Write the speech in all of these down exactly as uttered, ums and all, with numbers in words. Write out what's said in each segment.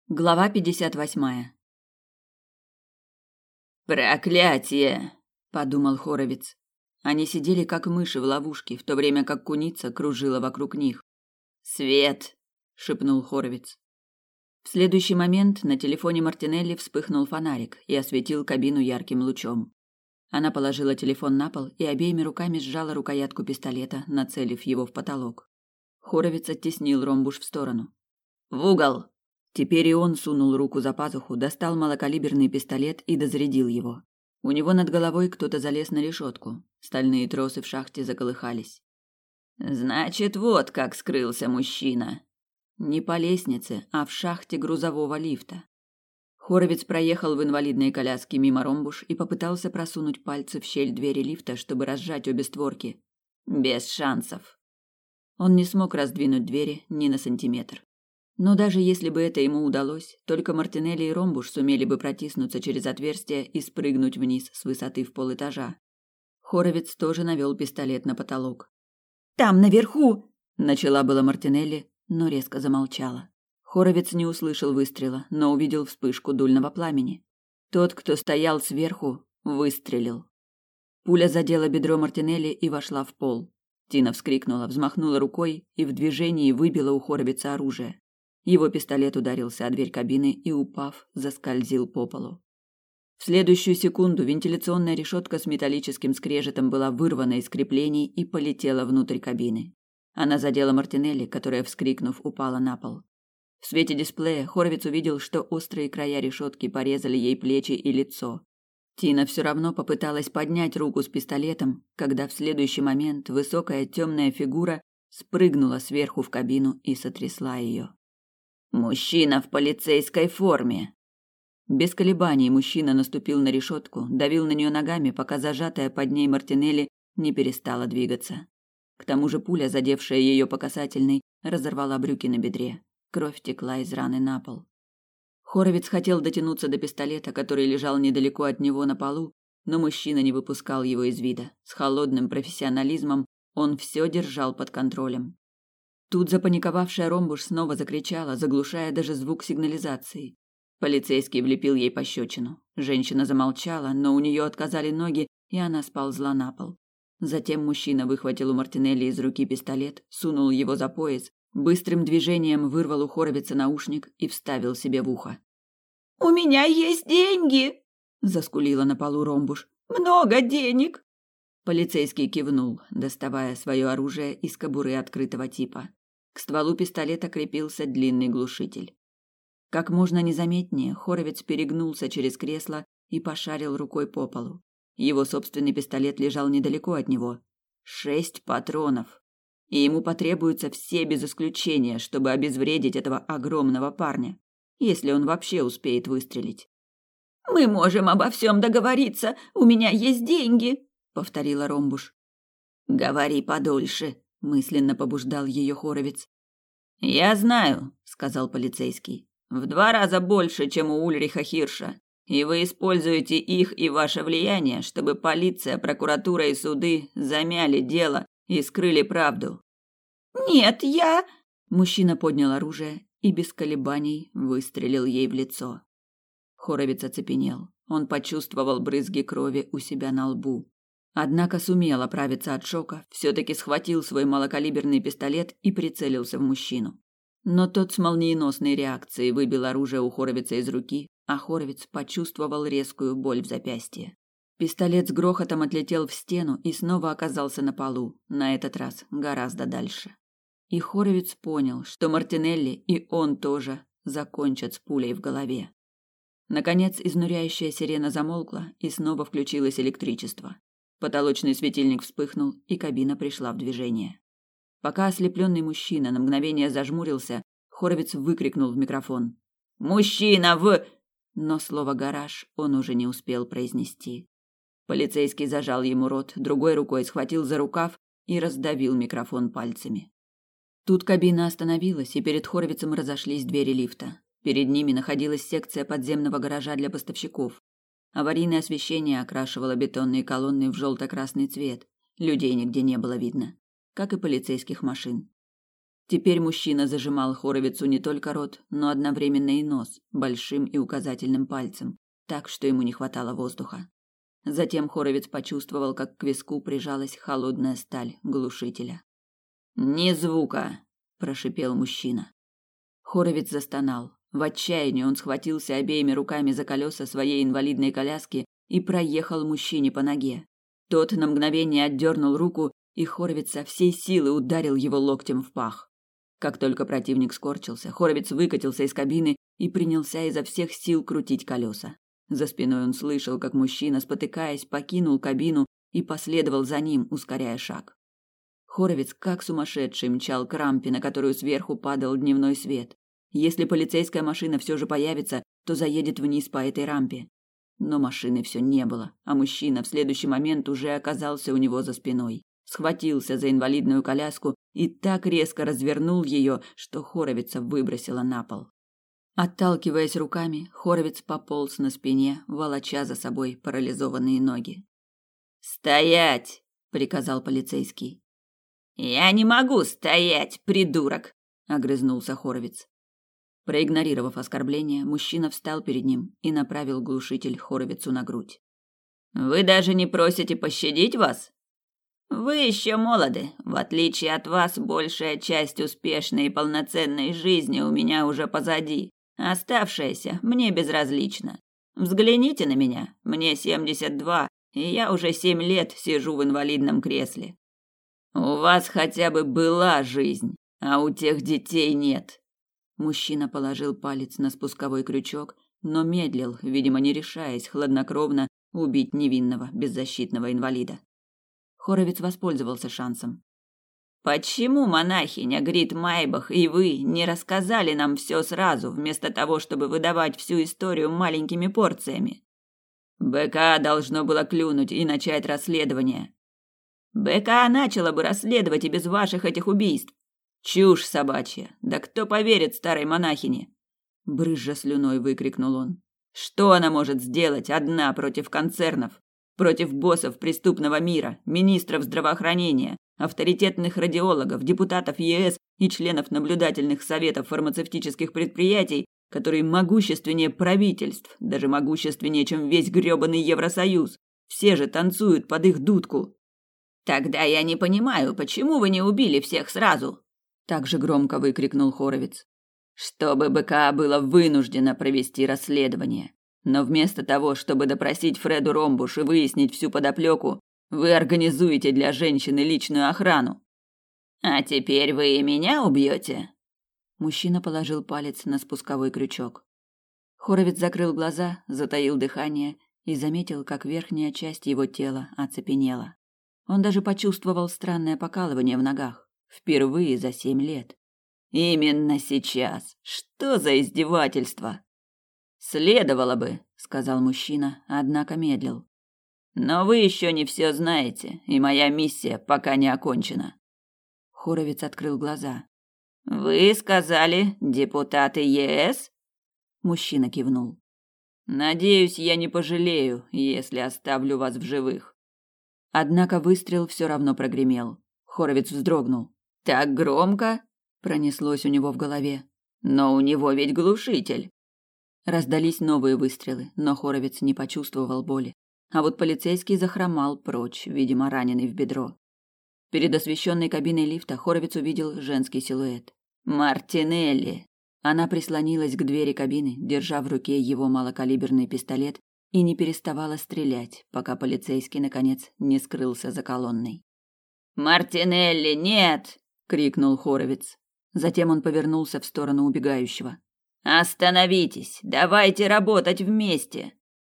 Глава пятьдесят восьмая. «Проклятие!» – подумал Хоровец. Они сидели как мыши в ловушке, в то время как куница кружила вокруг них. «Свет!» – шепнул Хоровец. В следующий момент на телефоне Мартинелли вспыхнул фонарик и осветил кабину ярким лучом. Она положила телефон на пол и обеими руками сжала рукоятку пистолета, нацелив его в потолок. Хоровец оттеснил ромбуш в сторону. «В угол!» Теперь и он сунул руку за пазуху, достал малокалиберный пистолет и дозарядил его. У него над головой кто-то залез на решетку. Стальные тросы в шахте заколыхались. «Значит, вот как скрылся мужчина!» Не по лестнице, а в шахте грузового лифта. Хоровец проехал в инвалидной коляске мимо ромбуш и попытался просунуть пальцы в щель двери лифта, чтобы разжать обе створки. Без шансов. Он не смог раздвинуть двери ни на сантиметр. Но даже если бы это ему удалось, только Мартинелли и Ромбуш сумели бы протиснуться через отверстие и спрыгнуть вниз с высоты в полэтажа. Хоровец тоже навел пистолет на потолок. «Там, наверху!» – начала была Мартинелли, но резко замолчала. Хоровец не услышал выстрела, но увидел вспышку дульного пламени. Тот, кто стоял сверху, выстрелил. Пуля задела бедро Мартинелли и вошла в пол. Тина вскрикнула, взмахнула рукой и в движении выбила у Хоровеца оружие. Его пистолет ударился о дверь кабины и, упав, заскользил по полу. В следующую секунду вентиляционная решетка с металлическим скрежетом была вырвана из креплений и полетела внутрь кабины. Она задела Мартинелли, которая, вскрикнув, упала на пол. В свете дисплея Хоровец увидел, что острые края решетки порезали ей плечи и лицо. Тина все равно попыталась поднять руку с пистолетом, когда в следующий момент высокая темная фигура спрыгнула сверху в кабину и сотрясла ее. «Мужчина в полицейской форме!» Без колебаний мужчина наступил на решетку, давил на нее ногами, пока зажатая под ней Мартинелли не перестала двигаться. К тому же пуля, задевшая ее по касательной, разорвала брюки на бедре. Кровь текла из раны на пол. Хоровец хотел дотянуться до пистолета, который лежал недалеко от него на полу, но мужчина не выпускал его из вида. С холодным профессионализмом он все держал под контролем. Тут запаниковавшая Ромбуш снова закричала, заглушая даже звук сигнализации. Полицейский влепил ей пощечину. Женщина замолчала, но у нее отказали ноги, и она сползла на пол. Затем мужчина выхватил у Мартинелли из руки пистолет, сунул его за пояс, быстрым движением вырвал у Хоровица наушник и вставил себе в ухо. «У меня есть деньги!» – заскулила на полу Ромбуш. «Много денег!» Полицейский кивнул, доставая свое оружие из кобуры открытого типа. К стволу пистолета крепился длинный глушитель. Как можно незаметнее, Хоровец перегнулся через кресло и пошарил рукой по полу. Его собственный пистолет лежал недалеко от него. Шесть патронов. И ему потребуются все без исключения, чтобы обезвредить этого огромного парня, если он вообще успеет выстрелить. «Мы можем обо всем договориться, у меня есть деньги», — повторила Ромбуш. «Говори подольше», — мысленно побуждал ее Хоровец. «Я знаю», — сказал полицейский, — «в два раза больше, чем у Ульриха Хирша, и вы используете их и ваше влияние, чтобы полиция, прокуратура и суды замяли дело и скрыли правду». «Нет, я...» Мужчина поднял оружие и без колебаний выстрелил ей в лицо. Хоровец оцепенел. Он почувствовал брызги крови у себя на лбу. Однако сумел оправиться от шока, все-таки схватил свой малокалиберный пистолет и прицелился в мужчину. Но тот с молниеносной реакцией выбил оружие у Хоровица из руки, а Хоровец почувствовал резкую боль в запястье. Пистолет с грохотом отлетел в стену и снова оказался на полу, на этот раз гораздо дальше. И Хоровец понял, что Мартинелли и он тоже закончат с пулей в голове. Наконец изнуряющая сирена замолкла, и снова включилось электричество. Потолочный светильник вспыхнул, и кабина пришла в движение. Пока ослепленный мужчина на мгновение зажмурился, Хоровец выкрикнул в микрофон: «Мужчина в...» Но слово «гараж» он уже не успел произнести. Полицейский зажал ему рот, другой рукой схватил за рукав и раздавил микрофон пальцами. Тут кабина остановилась, и перед Хоровицем разошлись двери лифта. Перед ними находилась секция подземного гаража для поставщиков. Аварийное освещение окрашивало бетонные колонны в желто-красный цвет. Людей нигде не было видно, как и полицейских машин. Теперь мужчина зажимал Хоровицу не только рот, но одновременно и нос, большим и указательным пальцем, так что ему не хватало воздуха. Затем Хоровиц почувствовал, как к виску прижалась холодная сталь глушителя. «Ни звука!» – прошипел мужчина. Хоровиц застонал. В отчаянии он схватился обеими руками за колеса своей инвалидной коляски и проехал мужчине по ноге. Тот на мгновение отдернул руку, и Хоровиц со всей силы ударил его локтем в пах. Как только противник скорчился, Хоровиц выкатился из кабины и принялся изо всех сил крутить колеса. За спиной он слышал, как мужчина, спотыкаясь, покинул кабину и последовал за ним, ускоряя шаг. Хоровиц, как сумасшедший, мчал к рампе, на которую сверху падал дневной свет. Если полицейская машина все же появится, то заедет вниз по этой рампе. Но машины все не было, а мужчина в следующий момент уже оказался у него за спиной. Схватился за инвалидную коляску и так резко развернул ее, что Хоровица выбросило на пол. Отталкиваясь руками, Хоровиц пополз на спине, волоча за собой парализованные ноги. «Стоять!» – приказал полицейский. «Я не могу стоять, придурок!» – огрызнулся Хоровиц. Проигнорировав оскорбление, мужчина встал перед ним и направил глушитель Хоровицу на грудь. «Вы даже не просите пощадить вас?» «Вы еще молоды. В отличие от вас, большая часть успешной и полноценной жизни у меня уже позади. Оставшаяся мне безразлична. Взгляните на меня. Мне семьдесят два, и я уже семь лет сижу в инвалидном кресле. У вас хотя бы была жизнь, а у тех детей нет». Мужчина положил палец на спусковой крючок, но медлил, видимо, не решаясь хладнокровно убить невинного, беззащитного инвалида. Хоровиц воспользовался шансом. «Почему монахиня Грит Майбах и вы не рассказали нам все сразу, вместо того, чтобы выдавать всю историю маленькими порциями? БК должно было клюнуть и начать расследование. БК начало бы расследовать и без ваших этих убийств. Чушь собачья, да кто поверит старой монахине?» Брызжа слюной выкрикнул он. «Что она может сделать одна против концернов? Против боссов преступного мира, министров здравоохранения, авторитетных радиологов, депутатов ЕС и членов наблюдательных советов фармацевтических предприятий, которые могущественнее правительств, даже могущественнее, чем весь грёбаный Евросоюз. Все же танцуют под их дудку. «Тогда я не понимаю, почему вы не убили всех сразу?» Так же громко выкрикнул Хоровиц. «Чтобы БК было вынуждено провести расследование. Но вместо того, чтобы допросить Фреду Ромбуш и выяснить всю подоплеку, вы организуете для женщины личную охрану. А теперь вы и меня убьете?» Мужчина положил палец на спусковой крючок. Хоровиц закрыл глаза, затаил дыхание и заметил, как верхняя часть его тела оцепенела. Он даже почувствовал странное покалывание в ногах. Впервые за семь лет. Именно сейчас. Что за издевательство? «Следовало бы», — сказал мужчина, однако медлил. «Но вы еще не все знаете, и моя миссия пока не окончена». Хоровиц открыл глаза. «Вы сказали, депутаты ЕС?» Мужчина кивнул. «Надеюсь, я не пожалею, если оставлю вас в живых». Однако выстрел все равно прогремел. Хоровиц вздрогнул. «Так громко?» — пронеслось у него в голове. «Но у него ведь глушитель». Раздались новые выстрелы, но Хоровиц не почувствовал боли. А вот полицейский захромал прочь, видимо, раненый в бедро. Перед освещенной кабиной лифта Хоровиц увидел женский силуэт. Мартинелли. Она прислонилась к двери кабины, держа в руке его малокалиберный пистолет, и не переставала стрелять, пока полицейский, наконец, не скрылся за колонной. «Мартинелли, нет!» — крикнул Хоровиц. Затем он повернулся в сторону убегающего. «Остановитесь! Давайте работать вместе!»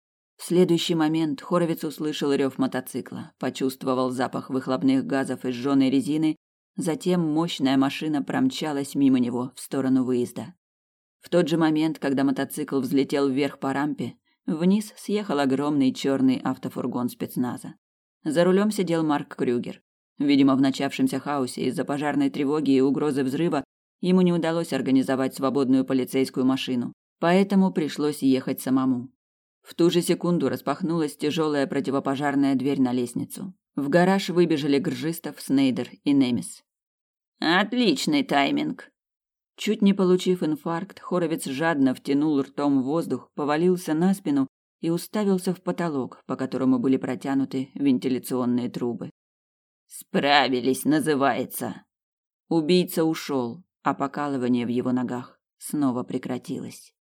В следующий момент Хоровиц услышал рев мотоцикла, почувствовал запах выхлопных газов и сжёной резины, затем мощная машина промчалась мимо него в сторону выезда. В тот же момент, когда мотоцикл взлетел вверх по рампе, вниз съехал огромный черный автофургон спецназа. За рулем сидел Марк Крюгер. Видимо, в начавшемся хаосе из-за пожарной тревоги и угрозы взрыва ему не удалось организовать свободную полицейскую машину, поэтому пришлось ехать самому. В ту же секунду распахнулась тяжелая противопожарная дверь на лестницу. В гараж выбежали Гржистов, Снейдер и Немис. Отличный тайминг. Чуть не получив инфаркт, Хоровец жадно втянул ртом воздух, повалился на спину и уставился в потолок, по которому были протянуты вентиляционные трубы. Справились, называется. Убийца ушел, а покалывание в его ногах снова прекратилось.